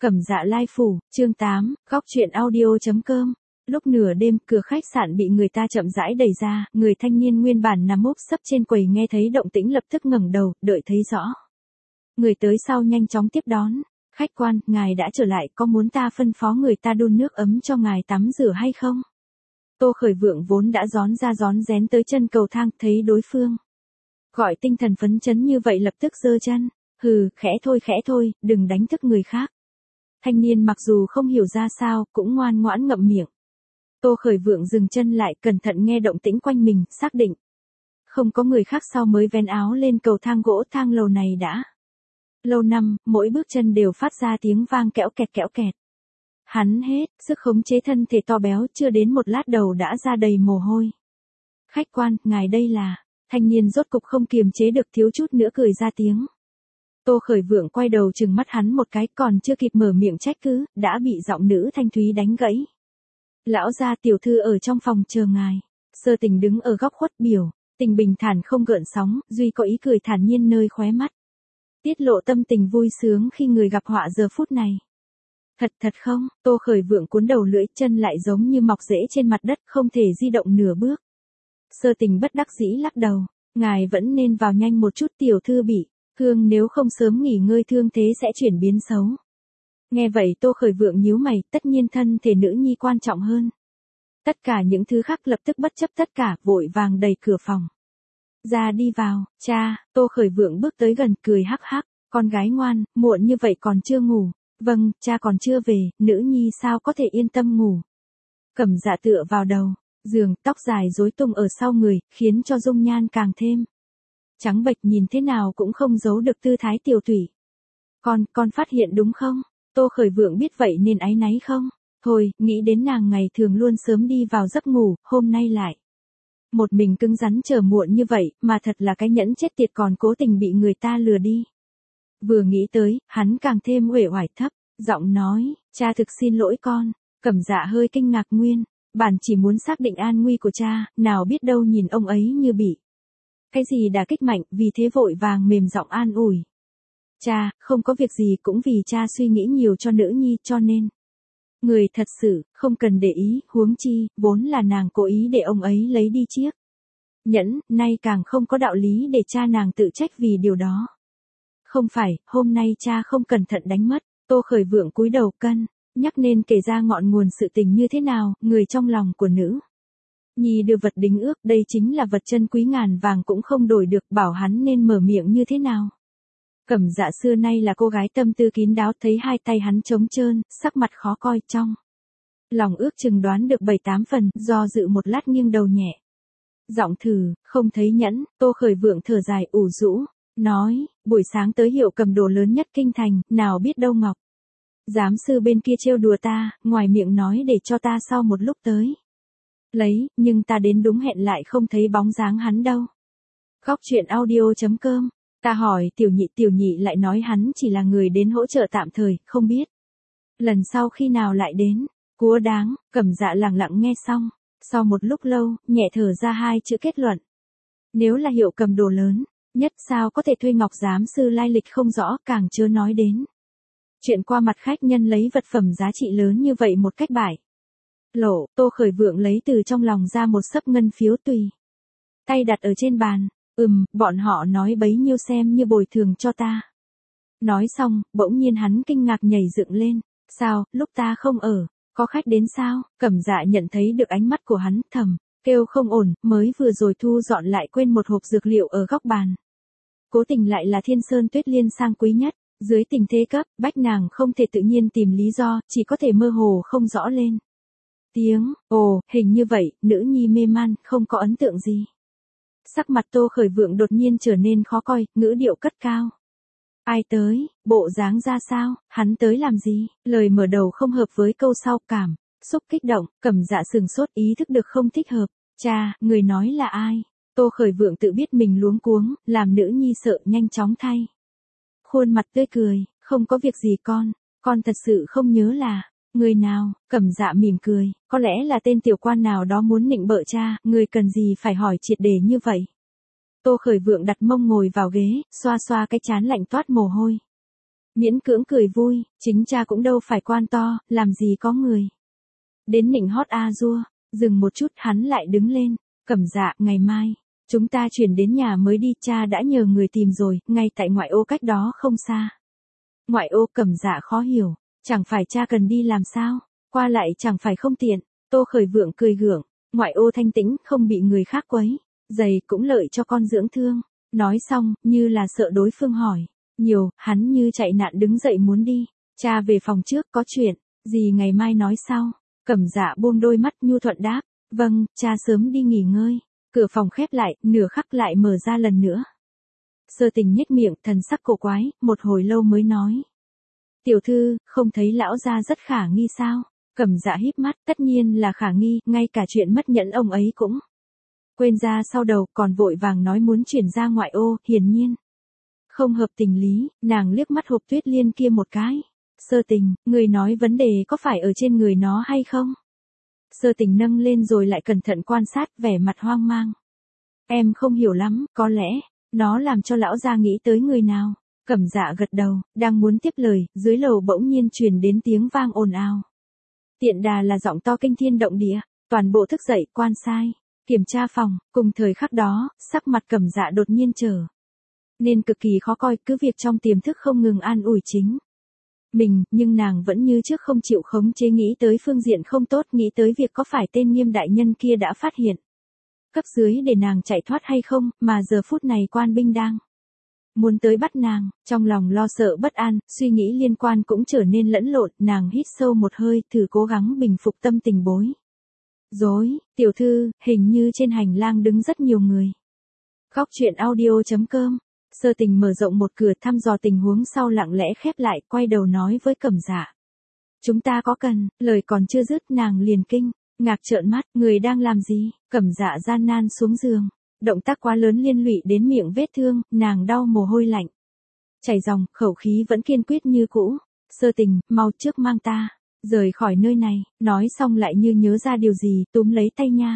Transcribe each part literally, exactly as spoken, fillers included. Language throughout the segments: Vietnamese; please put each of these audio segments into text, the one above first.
Cẩm Dạ Lai Phủ, chương tám, góc truyện audio.com. Lúc nửa đêm, cửa khách sạn bị người ta chậm rãi đẩy ra, người thanh niên nguyên bản nằm úp sấp trên quầy nghe thấy động tĩnh lập tức ngẩng đầu, đợi thấy rõ. Người tới sau nhanh chóng tiếp đón. Khách quan, ngài đã trở lại, có muốn ta phân phó người ta đun nước ấm cho ngài tắm rửa hay không? Tô Khởi Vượng vốn đã rón ra rón rén tới chân cầu thang, thấy đối phương gọi tinh thần phấn chấn như vậy lập tức giơ chân. Hừ, khẽ thôi khẽ thôi, đừng đánh thức người khác. Thanh niên mặc dù không hiểu ra sao, cũng ngoan ngoãn ngậm miệng. Tô Khởi Vượng dừng chân lại, cẩn thận nghe động tĩnh quanh mình, xác định không có người khác sau mới vén áo lên cầu thang gỗ. Thang lầu này đã lâu năm, mỗi bước chân đều phát ra tiếng vang kẽo kẹt kẽo kẹt. Hắn hết sức khống chế thân thể to béo, chưa đến một lát đầu đã ra đầy mồ hôi. Khách quan, ngài đây là... Thanh niên rốt cục không kiềm chế được, thiếu chút nữa cười ra tiếng. Tô Khởi Vượng quay đầu trừng mắt hắn một cái, còn chưa kịp mở miệng trách cứ, đã bị giọng nữ thanh thúy đánh gãy. Lão gia, tiểu thư ở trong phòng chờ ngài. Sơ Tình đứng ở góc khuất biểu, tình bình thản không gợn sóng, duy có ý cười thản nhiên nơi khóe mắt. Tiết lộ tâm tình vui sướng khi người gặp họa giờ phút này. Thật thật không? Tô Khởi Vượng cuốn đầu lưỡi, chân lại giống như mọc rễ trên mặt đất, không thể di động nửa bước. Sơ Tình bất đắc dĩ lắc đầu, ngài vẫn nên vào nhanh một chút, tiểu thư bị thương, nếu không sớm nghỉ ngơi thương thế sẽ chuyển biến xấu. Nghe vậy Tô Khởi Vượng nhíu mày, tất nhiên thân thể nữ nhi quan trọng hơn. Tất cả những thứ khác lập tức bất chấp tất cả, vội vàng đẩy cửa phòng ra đi vào. Cha, Tô Khởi Vượng bước tới gần, cười hắc hắc, con gái ngoan, muộn như vậy còn chưa ngủ. Vâng, cha còn chưa về, nữ nhi sao có thể yên tâm ngủ. Cẩm Dạ tựa vào đầu giường, tóc dài rối tung ở sau người, khiến cho dung nhan càng thêm trắng bệch, nhìn thế nào cũng không giấu được tư thái tiểu thủy. Con, con phát hiện đúng không? Tô Khởi Vượng biết vậy nên áy náy không? Thôi, nghĩ đến nàng ngày thường luôn sớm đi vào giấc ngủ, hôm nay lại một mình cứng rắn chờ muộn như vậy, mà thật là cái nhẫn chết tiệt, còn cố tình bị người ta lừa đi. Vừa nghĩ tới, hắn càng thêm uể oải thấp giọng nói, cha thực xin lỗi con. Cẩm Dạ hơi kinh ngạc, nguyên bản chỉ muốn xác định an nguy của cha, nào biết đâu nhìn ông ấy như bị cái gì đả kích mạnh, vì thế vội vàng mềm giọng an ủi. Cha, không có việc gì, cũng vì cha suy nghĩ nhiều cho nữ nhi, cho nên người thật sự không cần để ý, huống chi vốn là nàng cố ý để ông ấy lấy đi chiếc nhẫn, nay càng không có đạo lý để cha nàng tự trách vì điều đó. Không phải, hôm nay cha không cẩn thận đánh mất. Tô Khởi Vượng cúi đầu cân nhắc nên kể ra ngọn nguồn sự tình như thế nào, người trong lòng của nữ nhi đưa vật đính ước, đây chính là vật chân quý ngàn vàng cũng không đổi được, bảo hắn nên mở miệng như thế nào. Cẩm Dạ xưa nay là cô gái tâm tư kín đáo, thấy hai tay hắn trống trơn, sắc mặt khó coi, trong lòng ước chừng đoán được bảy tám phần, do dự một lát nghiêng đầu nhẹ giọng thử, không thấy nhẫn. Tô Khởi Vượng thở dài ủ rũ, nói, buổi sáng tới hiệu cầm đồ lớn nhất kinh thành, nào biết đâu Ngọc giám sư bên kia trêu đùa ta, ngoài miệng nói để cho ta sau một lúc tới lấy, nhưng ta đến đúng hẹn lại không thấy bóng dáng hắn đâu. Góc truyện audio.com. Ta hỏi tiểu nhị, tiểu nhị lại nói hắn chỉ là người đến hỗ trợ tạm thời, không biết lần sau khi nào lại đến. Cúa đáng. Cẩm Dạ lặng lặng nghe xong, sau một lúc lâu, nhẹ thở ra hai chữ kết luận. Nếu là hiệu cầm đồ lớn nhất, sao có thể thuê Ngọc giám sư lai lịch không rõ, càng chớ nói đến chuyện qua mặt khách nhân lấy vật phẩm giá trị lớn như vậy một cách bại lộ. Tô Khởi Vượng lấy từ trong lòng ra một xấp ngân phiếu, tùy tay đặt ở trên bàn. Ừm, bọn họ nói bấy nhiêu xem như bồi thường cho ta. Nói xong, bỗng nhiên hắn kinh ngạc nhảy dựng lên. Sao, lúc ta không ở, có khách đến sao? Cẩm Dạ nhận thấy được ánh mắt của hắn, thầm kêu không ổn, mới vừa rồi thu dọn lại quên một hộp dược liệu ở góc bàn. Cố tình lại là Thiên Sơn Tuyết Liên sang quý nhất. Dưới tình thế cấp bách, nàng không thể tự nhiên tìm lý do, chỉ có thể mơ hồ không rõ lên tiếng. Ồ, hình như vậy, nữ nhi mê man, không có ấn tượng gì. Sắc mặt Tô Khởi Vượng đột nhiên trở nên khó coi, ngữ điệu cất cao. Ai tới, bộ dáng ra sao, hắn tới làm gì? Lời mở đầu không hợp với câu sau, cảm xúc kích động. Cẩm Dạ sừng sốt, ý thức được không thích hợp. Cha, người nói là ai? Tô Khởi Vượng tự biết mình luống cuống, làm nữ nhi sợ, nhanh chóng thay khuôn mặt tươi cười, không có việc gì con, con thật sự không nhớ là người nào. Cẩm Dạ mỉm cười, có lẽ là tên tiểu quan nào đó muốn nịnh bợ cha, người cần gì phải hỏi triệt để như vậy. Tô Khởi Vượng đặt mông ngồi vào ghế, xoa xoa cái trán lạnh toát mồ hôi. Miễn cưỡng cười vui, chính cha cũng đâu phải quan to, làm gì có người. Đến nịnh hót a dua, dừng một chút hắn lại đứng lên, Cẩm Dạ, ngày mai, chúng ta chuyển đến nhà mới đi, cha đã nhờ người tìm rồi, ngay tại ngoại ô cách đó không xa. Ngoại ô, Cẩm Dạ khó hiểu, chẳng phải cha cần đi làm sao, qua lại chẳng phải không tiện, Tô Khởi Vượng cười gượng, ngoại ô thanh tĩnh, không bị người khác quấy, giày cũng lợi cho con dưỡng thương. Nói xong, như là sợ đối phương hỏi, nhiều, hắn như chạy nạn đứng dậy muốn đi, cha về phòng trước, có chuyện, gì ngày mai nói sau. Cẩm Dạ buông đôi mắt nhu thuận đáp, vâng, cha sớm đi nghỉ ngơi. Cửa phòng khép lại, nửa khắc lại mở ra lần nữa. Sơ Tình nhếch miệng, thần sắc cổ quái, một hồi lâu mới nói. Tiểu thư, không thấy lão gia rất khả nghi sao? Cẩm Dạ híp mắt, tất nhiên là khả nghi, ngay cả chuyện mất nhẫn ông ấy cũng quên ra sau đầu, còn vội vàng nói muốn chuyển ra ngoại ô, hiển nhiên không hợp tình lý. Nàng liếc mắt Hộp Tuyết Liên kia một cái. Sơ Tình, người nói vấn đề có phải ở trên người nó hay không? Sơ Tình nâng lên rồi lại cẩn thận quan sát, vẻ mặt hoang mang. Em không hiểu lắm, có lẽ nó làm cho lão gia nghĩ tới người nào. Cẩm Dạ gật đầu, đang muốn tiếp lời, dưới lầu bỗng nhiên truyền đến tiếng vang ồn ào. Tiện đà là giọng to kinh thiên động địa, toàn bộ thức dậy, quan sai, kiểm tra phòng. Cùng thời khắc đó, sắc mặt Cẩm Dạ đột nhiên trở nên cực kỳ khó coi, cứ việc trong tiềm thức không ngừng an ủi chính mình, nhưng nàng vẫn như trước không chịu khống chế, nghĩ tới phương diện không tốt, nghĩ tới việc có phải tên Nghiêm đại nhân kia đã phát hiện cấp dưới để nàng chạy thoát hay không, mà giờ phút này quan binh đang muốn tới bắt nàng. Trong lòng lo sợ bất an, suy nghĩ liên quan cũng trở nên lẫn lộn, nàng hít sâu một hơi, thử cố gắng bình phục tâm tình bối rối. Tiểu thư, hình như trên hành lang đứng rất nhiều người. Góc truyện audio chấm com. Sơ Tình mở rộng một cửa, thăm dò tình huống sau lặng lẽ khép lại, quay đầu nói với Cẩm Dạ. Chúng ta có cần, lời còn chưa dứt nàng liền kinh ngạc trợn mắt, người đang làm gì? Cẩm Dạ gian nan xuống giường. Động tác quá lớn liên lụy đến miệng vết thương, nàng đau mồ hôi lạnh chảy ròng, khẩu khí vẫn kiên quyết như cũ. Sơ Tình, mau trước mang ta rời khỏi nơi này. Nói xong lại như nhớ ra điều gì, túm lấy tay nha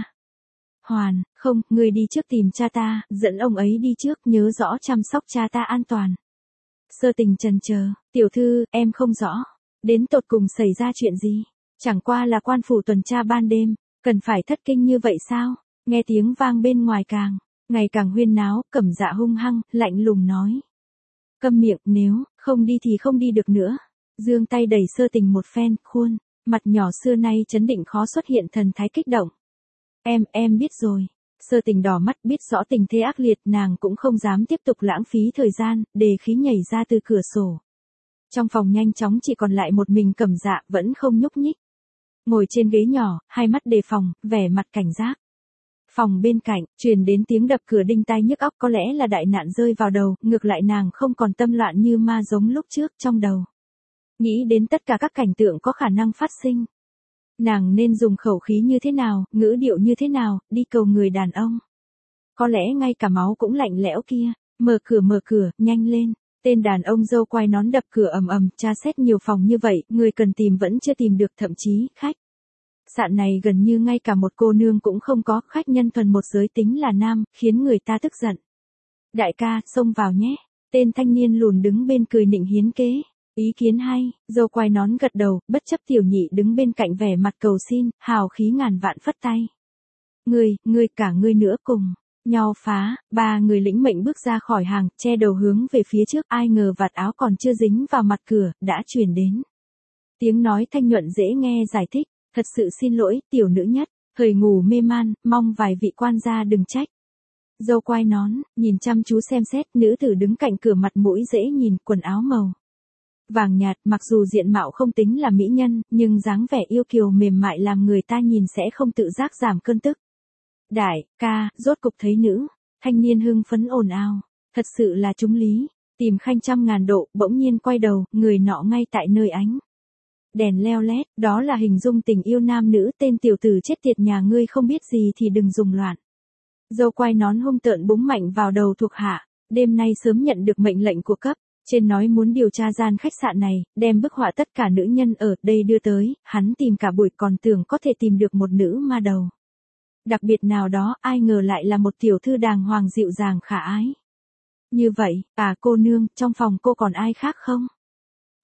hoàn. Không, người đi trước tìm cha ta, dẫn ông ấy đi trước, nhớ rõ chăm sóc cha ta an toàn. Sơ Tình chần chờ, tiểu thư, em không rõ đến tột cùng xảy ra chuyện gì. Chẳng qua là quan phủ tuần tra ban đêm, cần phải thất kinh như vậy sao? Nghe tiếng vang bên ngoài càng ngày càng huyên náo, Cẩm Dạ hung hăng, lạnh lùng nói. Câm miệng, nếu không đi thì không đi được nữa. Giương tay đẩy Sơ Tình một phen, khuôn mặt nhỏ xưa nay trấn định khó xuất hiện thần thái kích động. Em, em biết rồi. Sơ Tình đỏ mắt, biết rõ tình thế ác liệt, nàng cũng không dám tiếp tục lãng phí thời gian, đề khí nhảy ra từ cửa sổ. Trong phòng nhanh chóng chỉ còn lại một mình Cẩm Dạ, vẫn không nhúc nhích. Ngồi trên ghế nhỏ, hai mắt đề phòng, vẻ mặt cảnh giác. Phòng bên cạnh, truyền đến tiếng đập cửa đinh tai nhức óc, có lẽ là đại nạn rơi vào đầu, ngược lại nàng không còn tâm loạn như ma giống lúc trước, trong đầu nghĩ đến tất cả các cảnh tượng có khả năng phát sinh. Nàng nên dùng khẩu khí như thế nào, ngữ điệu như thế nào, đi cầu người đàn ông. Có lẽ ngay cả máu cũng lạnh lẽo kia. Mở cửa mở cửa, nhanh lên. Tên đàn ông dâu quai nón đập cửa ầm ầm, tra xét nhiều phòng như vậy, người cần tìm vẫn chưa tìm được, thậm chí, khách sạn này gần như ngay cả một cô nương cũng không có, khách nhân thuần một giới tính là nam, khiến người ta tức giận. Đại ca, xông vào nhé. Tên thanh niên lùn đứng bên cười nịnh hiến kế. Ý kiến hay, dâu quai nón gật đầu, bất chấp tiểu nhị đứng bên cạnh vẻ mặt cầu xin, hào khí ngàn vạn phất tay. Ngươi, ngươi cả ngươi nữa cùng nhau phá. Ba người lĩnh mệnh bước ra khỏi hàng, che đầu hướng về phía trước, ai ngờ vạt áo còn chưa dính vào mặt cửa, đã truyền đến tiếng nói thanh nhuận dễ nghe giải thích. Thật sự xin lỗi, tiểu nữ nhất, thời ngủ mê man, mong vài vị quan gia đừng trách. Dâu quai nón, nhìn chăm chú xem xét, nữ tử đứng cạnh cửa mặt mũi dễ nhìn, quần áo màu vàng nhạt, mặc dù diện mạo không tính là mỹ nhân, nhưng dáng vẻ yêu kiều mềm mại làm người ta nhìn sẽ không tự giác giảm cơn tức. Đại ca, rốt cục thấy nữ. Thanh niên hưng phấn ồn ào, thật sự là trúng lý. Tìm khanh trăm ngàn độ, bỗng nhiên quay đầu, người nọ ngay tại nơi ánh đèn leo lét, đó là hình dung tình yêu nam nữ, tên tiểu tử chết tiệt nhà ngươi không biết gì thì đừng dùng loạn. Dâu quai nón hung tợn búng mạnh vào đầu thuộc hạ, đêm nay sớm nhận được mệnh lệnh của cấp trên nói muốn điều tra gian khách sạn này, đem bức họa tất cả nữ nhân ở đây đưa tới, hắn tìm cả buổi còn tưởng có thể tìm được một nữ ma đầu đặc biệt nào đó, ai ngờ lại là một tiểu thư đàng hoàng dịu dàng khả ái. Như vậy, à cô nương, trong phòng cô còn ai khác không?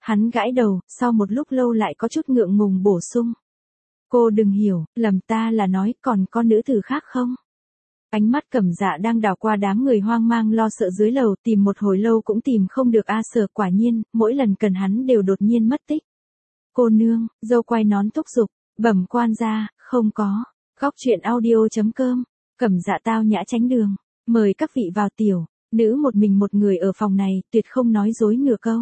Hắn gãi đầu, sau một lúc lâu lại có chút ngượng ngùng bổ sung. Cô đừng hiểu, lầm ta là nói còn có nữ tử khác không? Ánh mắt Cẩm Dạ đang đảo qua đám người hoang mang lo sợ dưới lầu, tìm một hồi lâu cũng tìm không được A Sở, quả nhiên, mỗi lần cần hắn đều đột nhiên mất tích. Cô nương, dâu quay nón thúc giục, bẩm quan gia, không có. Góc truyện audio chấm com, Cẩm Dạ tao nhã tránh đường, mời các vị vào tiểu, nữ một mình một người ở phòng này, tuyệt không nói dối nửa câu.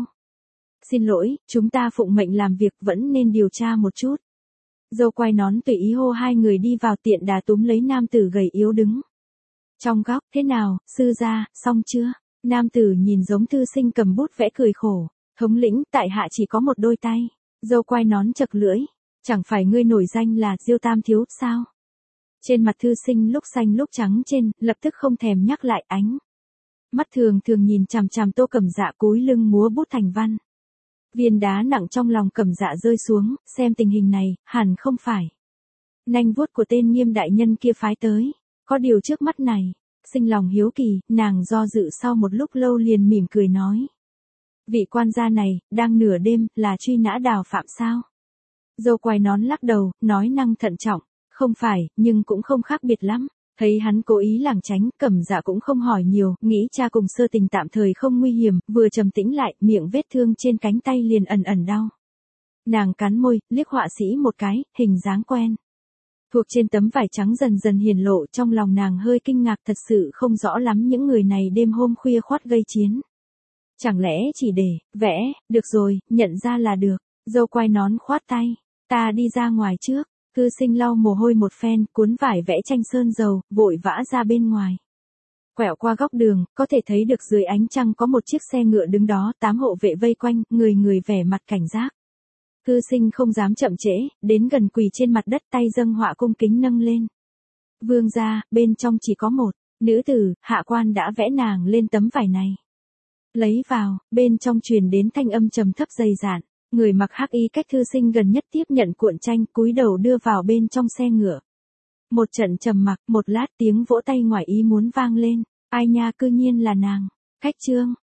Xin lỗi, chúng ta phụng mệnh làm việc vẫn nên điều tra một chút. Dâu quay nón tùy ý hô hai người đi vào, tiện đà túm lấy nam tử gầy yếu đứng trong góc. Thế nào, sư gia, xong chưa? Nam tử nhìn giống thư sinh cầm bút vẽ cười khổ. Thống lĩnh, tại hạ chỉ có một đôi tay. Dâu quay nón chật lưỡi. Chẳng phải ngươi nổi danh là Diêu Tam Thiếu, sao? Trên mặt thư sinh lúc xanh lúc trắng trên, lập tức không thèm nhắc lại, ánh mắt thường thường nhìn chằm chằm Tô Cẩm Dạ cúi lưng múa bút thành văn. Viên đá nặng trong lòng Cẩm Dạ rơi xuống, xem tình hình này, hẳn không phải nanh vuốt của tên Nghiêm đại nhân kia phái tới. Có điều trước mắt này, sinh lòng hiếu kỳ, nàng do dự sau một lúc lâu liền mỉm cười nói. Vị quan gia này, đang nửa đêm, là truy nã Đào Phạm sao? Dâu quai nón lắc đầu, nói năng thận trọng, không phải, nhưng cũng không khác biệt lắm. Thấy hắn cố ý lảng tránh, Cẩm Dạ cũng không hỏi nhiều, nghĩ cha cùng sơ tình tạm thời không nguy hiểm, vừa trầm tĩnh lại, miệng vết thương trên cánh tay liền ẩn ẩn đau. Nàng cắn môi, liếc họa sĩ một cái, hình dáng quen thuộc trên tấm vải trắng dần dần hiển lộ, trong lòng nàng hơi kinh ngạc, thật sự không rõ lắm những người này đêm hôm khuya khoắt gây chiến. Chẳng lẽ chỉ để vẽ, được rồi, nhận ra là được. Dâu quai nón khoát tay, ta đi ra ngoài trước. Thư sinh lau mồ hôi một phen, cuốn vải vẽ tranh sơn dầu, vội vã ra bên ngoài. Quẹo qua góc đường, có thể thấy được dưới ánh trăng có một chiếc xe ngựa đứng đó, tám hộ vệ vây quanh, người người vẻ mặt cảnh giác. Thư sinh không dám chậm trễ, đến gần quỳ trên mặt đất, tay dâng họa cung kính nâng lên. Vương gia, bên trong chỉ có một nữ tử, hạ quan đã vẽ nàng lên tấm vải này. Lấy vào, bên trong truyền đến thanh âm trầm thấp dày dạn. Người mặc hắc y cách thư sinh gần nhất tiếp nhận cuộn tranh, cúi đầu đưa vào bên trong xe ngựa. Một trận trầm mặc, một lát tiếng vỗ tay ngoài ý muốn vang lên. Ai nha, cư nhiên là nàng. Cách trương,